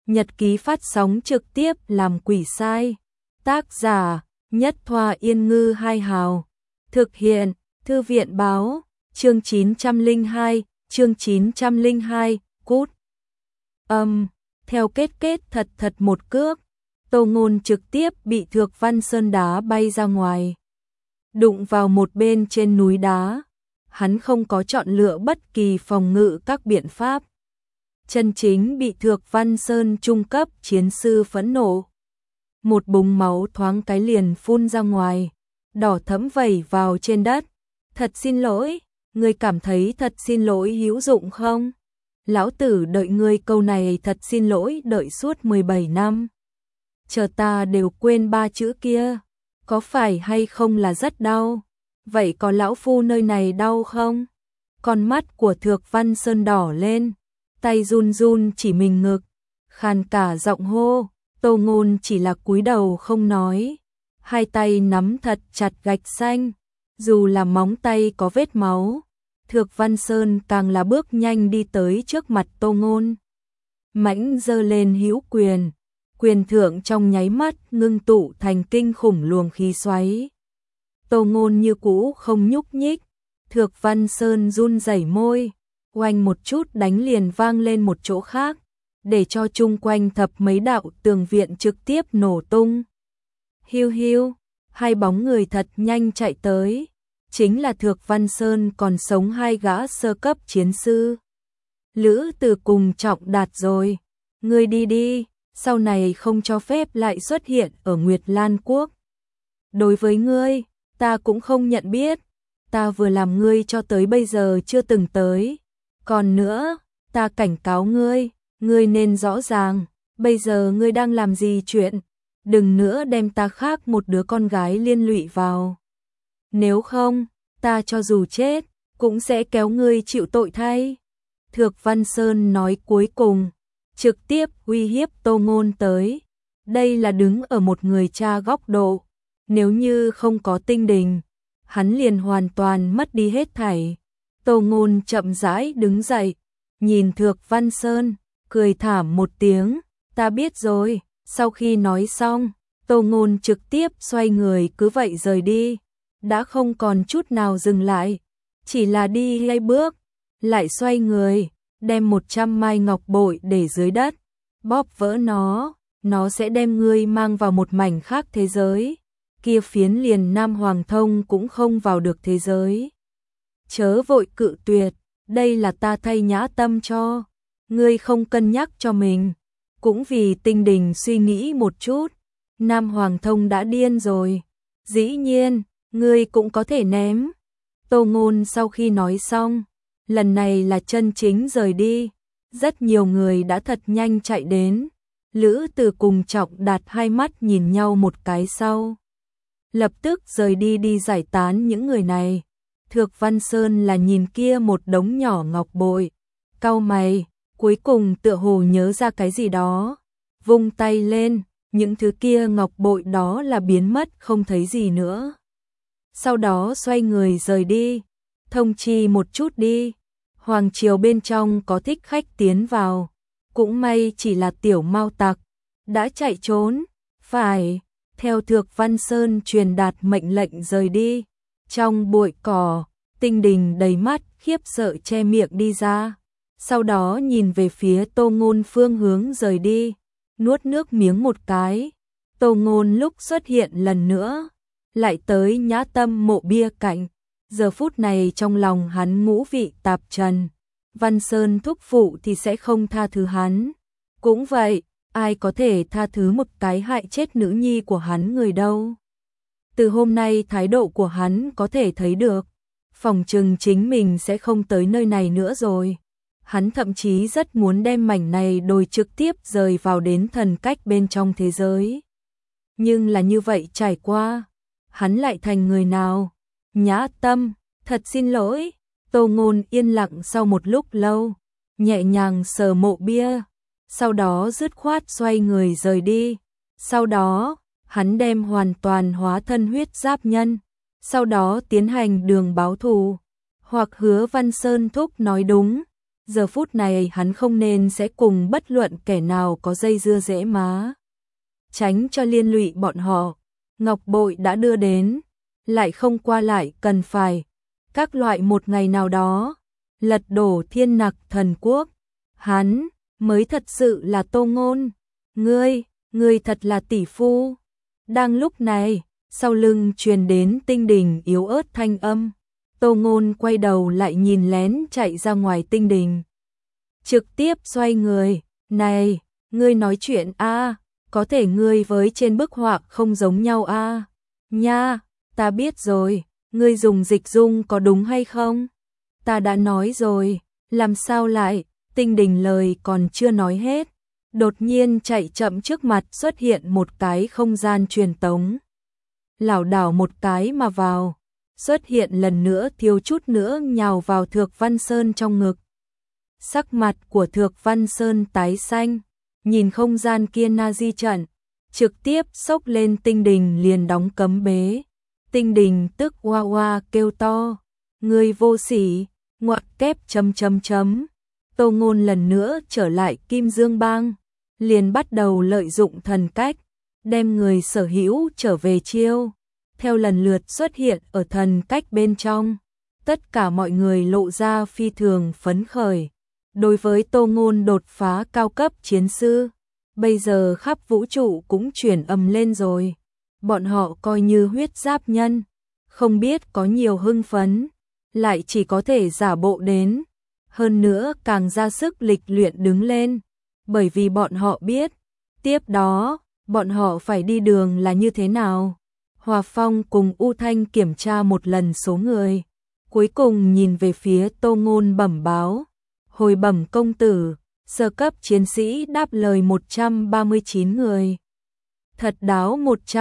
Nhật ký phát sóng trực tiếp làm quỷ sai. Tác giả: Nhất Thoa Yên Ngư Hai Hào. Thực hiện: Thư viện báo. Chương 902, chương 902, cút. Theo kết thật một cước, Tô Ngôn trực tiếp bị Thược Văn Sơn đá bay ra ngoài. Đụng vào một bên trên núi đá, hắn không có chọn lựa bất kỳ phòng ngự các biện pháp. Chân chính bị Thược Văn Sơn trung cấp chiến sư phẫn nộ. Một búng máu thoáng cái liền phun ra ngoài, đỏ thẫm vẩy vào trên đất. Thật xin lỗi, ngươi cảm thấy thật xin lỗi hữu dụng không? Lão tử đợi ngươi câu này thật xin lỗi đợi suốt 17 năm. Chờ ta đều quên ba chữ kia, có phải hay không là rất đau? Vậy có lão phu nơi này đau không? Con mắt của Thược Văn Sơn đỏ lên, tay run run chỉ mình ngực, khàn cả giọng hô. Tô Ngôn chỉ là cúi đầu không nói, hai tay nắm thật chặt gạch xanh, dù là móng tay có vết máu. Thược Văn Sơn càng là bước nhanh đi tới trước mặt Tô Ngôn, mãnh giơ lên hữu quyền, quyền thượng trong nháy mắt ngưng tụ thành kinh khủng luồng khí xoáy. Tô Ngôn như cũ không nhúc nhích, Thược Văn Sơn run rẩy môi, oanh một chút đánh liền vang lên một chỗ khác, để cho chung quanh thập mấy đạo tường viện trực tiếp nổ tung. Hiu hiu, hai bóng người thật nhanh chạy tới, chính là Thược Văn Sơn còn sống hai gã sơ cấp chiến sư. Lữ Từ cùng Trọng Đạt rồi, ngươi đi đi, sau này không cho phép lại xuất hiện ở Nguyệt Lan Quốc. Đối với ngươi, ta cũng không nhận biết, ta vừa làm ngươi cho tới bây giờ chưa từng tới. Còn nữa, ta cảnh cáo ngươi, ngươi nên rõ ràng, bây giờ ngươi đang làm gì chuyện, đừng nữa đem ta khác một đứa con gái liên lụy vào. Nếu không, ta cho dù chết, cũng sẽ kéo ngươi chịu tội thay. Thược Văn Sơn nói cuối cùng, trực tiếp uy hiếp Tô Ngôn tới. Đây là đứng ở một người cha góc độ, nếu như không có Tinh Đình, hắn liền hoàn toàn mất đi hết thảy. Tô Ngôn chậm rãi đứng dậy, nhìn Thược Văn Sơn, cười thảm một tiếng, ta biết rồi. Sau khi nói xong, Tô Ngôn trực tiếp xoay người cứ vậy rời đi, đã không còn chút nào dừng lại, chỉ là đi hai bước, lại xoay người, đem 100 mai ngọc bội để dưới đất, bóp vỡ nó sẽ đem ngươi mang vào một mảnh khác thế giới, kia phiến liền Nam Hoàng Thông cũng không vào được thế giới. Chớ vội cự tuyệt, đây là ta thay nhã tâm cho, ngươi không cân nhắc cho mình, cũng vì Tinh Đình suy nghĩ một chút, Nam Hoàng Thông đã điên rồi, dĩ nhiên, ngươi cũng có thể ném. Tô Ngôn sau khi nói xong, lần này là chân chính rời đi, rất nhiều người đã thật nhanh chạy đến, Lữ Từ cùng Trọng Đạt hai mắt nhìn nhau một cái sau, lập tức rời đi đi giải tán những người này. Thược Văn Sơn là nhìn kia một đống nhỏ ngọc bội, cau mày, cuối cùng tựa hồ nhớ ra cái gì đó, vung tay lên, những thứ kia ngọc bội đó là biến mất không thấy gì nữa. Sau đó xoay người rời đi, thông chi một chút đi, hoàng triều bên trong có thích khách tiến vào, cũng may chỉ là tiểu mao tặc, đã chạy trốn, phải, theo Thược Văn Sơn truyền đạt mệnh lệnh rời đi. Trong bụi cỏ, Tinh Đình đầy mắt khiếp sợ che miệng đi ra, sau đó nhìn về phía Tô Ngôn phương hướng rời đi, nuốt nước miếng một cái. Tô Ngôn lúc xuất hiện lần nữa, lại tới nhã tâm mộ bia cạnh, giờ phút này trong lòng hắn ngũ vị tạp trần, Văn Sơn thúc phụ thì sẽ không tha thứ hắn, cũng vậy, ai có thể tha thứ một cái hại chết nữ nhi của hắn người đâu. Từ hôm nay thái độ của hắn có thể thấy được, phòng chừng chính mình sẽ không tới nơi này nữa rồi. Hắn thậm chí rất muốn đem mảnh này đồi trực tiếp rời vào đến thần cách bên trong thế giới. Nhưng là như vậy trải qua, hắn lại thành người nào? Nhã tâm, thật xin lỗi. Tô Ngôn yên lặng sau một lúc lâu, nhẹ nhàng sờ mộ bia, sau đó dứt khoát xoay người rời đi. Sau đó, hắn đem hoàn toàn hóa thân huyết giáp nhân, sau đó tiến hành đường báo thù, hoặc Hứa Văn Sơn thúc nói đúng, Giờ phút này hắn không nên sẽ cùng bất luận kẻ nào có dây dưa dễ má. Tránh cho liên lụy bọn họ, ngọc bội đã đưa đến, lại không qua lại cần phải. Các loại một ngày nào đó, lật đổ thiên nặc thần quốc, hắn mới thật sự là Tô Ngôn. Ngươi thật là tỷ phu. Đang lúc này, sau lưng truyền đến Tinh Đình yếu ớt thanh âm. Tô Ngôn quay đầu lại nhìn lén chạy ra ngoài Tinh Đình. Trực tiếp xoay người, này, ngươi nói chuyện a, có thể ngươi với trên bức họa không giống nhau a. Nha, ta biết rồi, ngươi dùng dịch dung có đúng hay không? Ta đã nói rồi, làm sao lại? Tinh Đình lời còn chưa nói hết, đột nhiên chạy chậm trước mặt xuất hiện một cái không gian truyền tống. Lảo đảo một cái mà vào, xuất hiện lần nữa thiếu chút nữa nhào vào Thược Văn Sơn trong ngực. Sắc mặt của Thược Văn Sơn tái xanh, nhìn không gian kia na di trận, trực tiếp xốc lên Tinh Đình liền đóng cấm bế. Tinh Đình tức oa oa kêu to, ngươi vô sỉ, ngoặc kép chấm chấm chấm. Tô Ngôn lần nữa trở lại Kim Dương Bang, liền bắt đầu lợi dụng thần cách, đem người sở hữu trở về chiêu. Theo lần lượt xuất hiện ở thần cách bên trong, tất cả mọi người lộ ra phi thường phấn khởi. Đối với Tô Ngôn đột phá cao cấp chiến sư, bây giờ khắp vũ trụ cũng chuyển ầm lên rồi. Bọn họ coi như huyết giáp nhân, không biết có nhiều hưng phấn, lại chỉ có thể giả bộ đến. Hơn nữa càng ra sức lịch luyện đứng lên, bởi vì bọn họ biết, tiếp đó, bọn họ phải đi đường là như thế nào. Hòa Phong cùng U Thanh kiểm tra một lần số người, cuối cùng nhìn về phía Tô Ngôn bẩm báo. Hồi bẩm công tử, sơ cấp chiến sĩ đáp lời 139 người. Thật đáo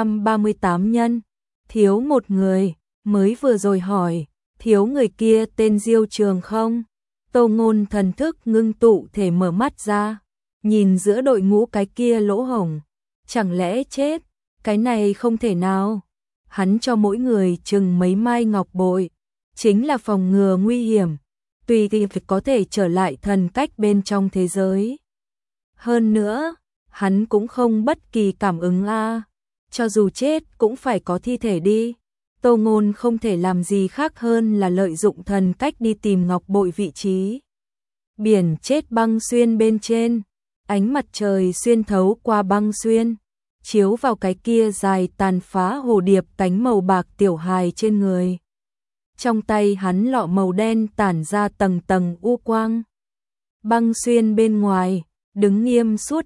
138 nhân, thiếu một người, mới vừa rồi hỏi, thiếu người kia tên Diêu Trường không? Tô Ngôn thần thức ngưng tụ thể mở mắt ra, nhìn giữa đội ngũ cái kia lỗ hổng, chẳng lẽ chết, cái này không thể nào. Hắn cho mỗi người chừng mấy mai ngọc bội, chính là phòng ngừa nguy hiểm, tùy thì có thể trở lại thần cách bên trong thế giới. Hơn nữa, hắn cũng không bất kỳ cảm ứng cho dù chết cũng phải có thi thể đi. Tô Ngôn không thể làm gì khác hơn là lợi dụng thần cách đi tìm ngọc bội vị trí. Biển chết băng xuyên bên trên, ánh mặt trời xuyên thấu qua băng xuyên, chiếu vào cái kia dài tàn phá hồ điệp cánh màu bạc tiểu hài trên người. Trong tay hắn lọ màu đen tản ra tầng tầng u quang. Băng xuyên bên ngoài, đứng nghiêm suốt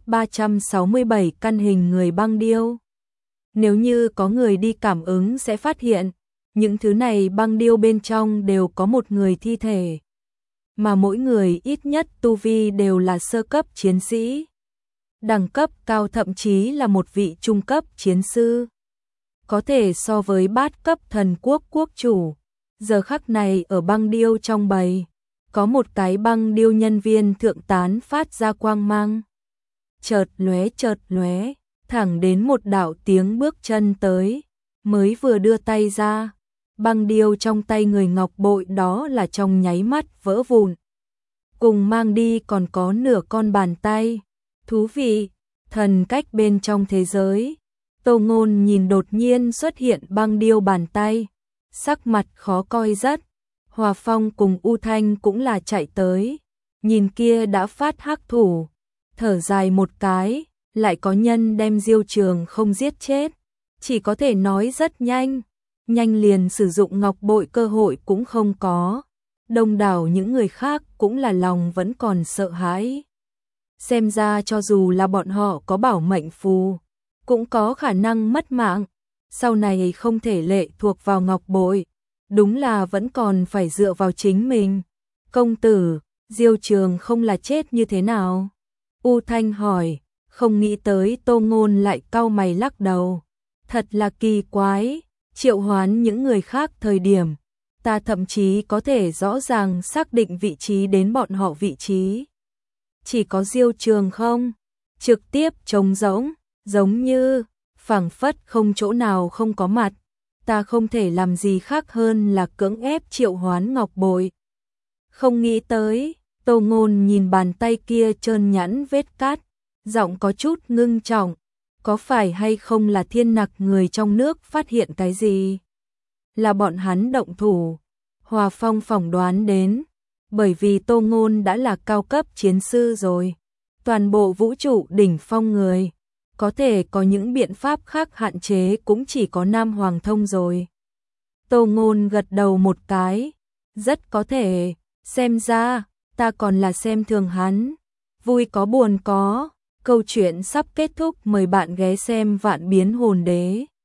367 căn hình người băng điêu. Nếu như có người đi cảm ứng sẽ phát hiện, những thứ này băng điêu bên trong đều có một người thi thể. Mà mỗi người ít nhất tu vi đều là sơ cấp chiến sĩ. Đẳng cấp cao thậm chí là một vị trung cấp chiến sư. Có thể so với bát cấp thần quốc quốc chủ. Giờ khắc này ở băng điêu trong bầy, có một cái băng điêu nhân viên thượng tán phát ra quang mang. Chợt lóe, thẳng đến một đạo tiếng bước chân tới, mới vừa đưa tay ra, băng điêu trong tay người ngọc bội đó là trong nháy mắt vỡ vụn. Cùng mang đi còn có nửa con bàn tay. Thú vị, thần cách bên trong thế giới. Tô Ngôn nhìn đột nhiên xuất hiện băng điêu bàn tay, sắc mặt khó coi rất. Hòa Phong cùng U Thanh cũng là chạy tới, nhìn kia đã phát hắc thủ, thở dài một cái, lại có nhân đem Diêu Trường không giết chết, chỉ có thể nói rất nhanh, liền sử dụng ngọc bội cơ hội cũng không có. Đông đảo những người khác cũng là lòng vẫn còn sợ hãi. Xem ra cho dù là bọn họ có bảo mệnh phù, cũng có khả năng mất mạng, sau này không thể lệ thuộc vào ngọc bội, đúng là vẫn còn phải dựa vào chính mình. Công tử, Diêu Trường không là chết như thế nào? U Thanh hỏi, không nghĩ tới Tô Ngôn lại cau mày lắc đầu. Thật là kỳ quái, triệu hoán những người khác thời điểm, ta thậm chí có thể rõ ràng xác định vị trí đến bọn họ vị trí. Chỉ có Diêu Trường không, trực tiếp trống rỗng, giống như phảng phất không chỗ nào không có mặt. Ta không thể làm gì khác hơn là cưỡng ép triệu hoán ngọc bội. Không nghĩ tới, Tô Ngôn nhìn bàn tay kia trơn nhẵn vết cát, giọng có chút ngưng trọng, có phải hay không là Thiên Nặc người trong nước phát hiện cái gì? Là bọn hắn động thủ. Hòa Phong phỏng đoán đến, bởi vì Tô Ngôn đã là cao cấp chiến sư rồi. Toàn bộ vũ trụ đỉnh phong người, có thể có những biện pháp khác hạn chế cũng chỉ có Nam Hoàng Thông rồi. Tô Ngôn gật đầu một cái, rất có thể, xem ra, ta còn là xem thường hắn. Vui có buồn có, câu chuyện sắp kết thúc, mời bạn ghé xem Vạn Biến Hồn Đế.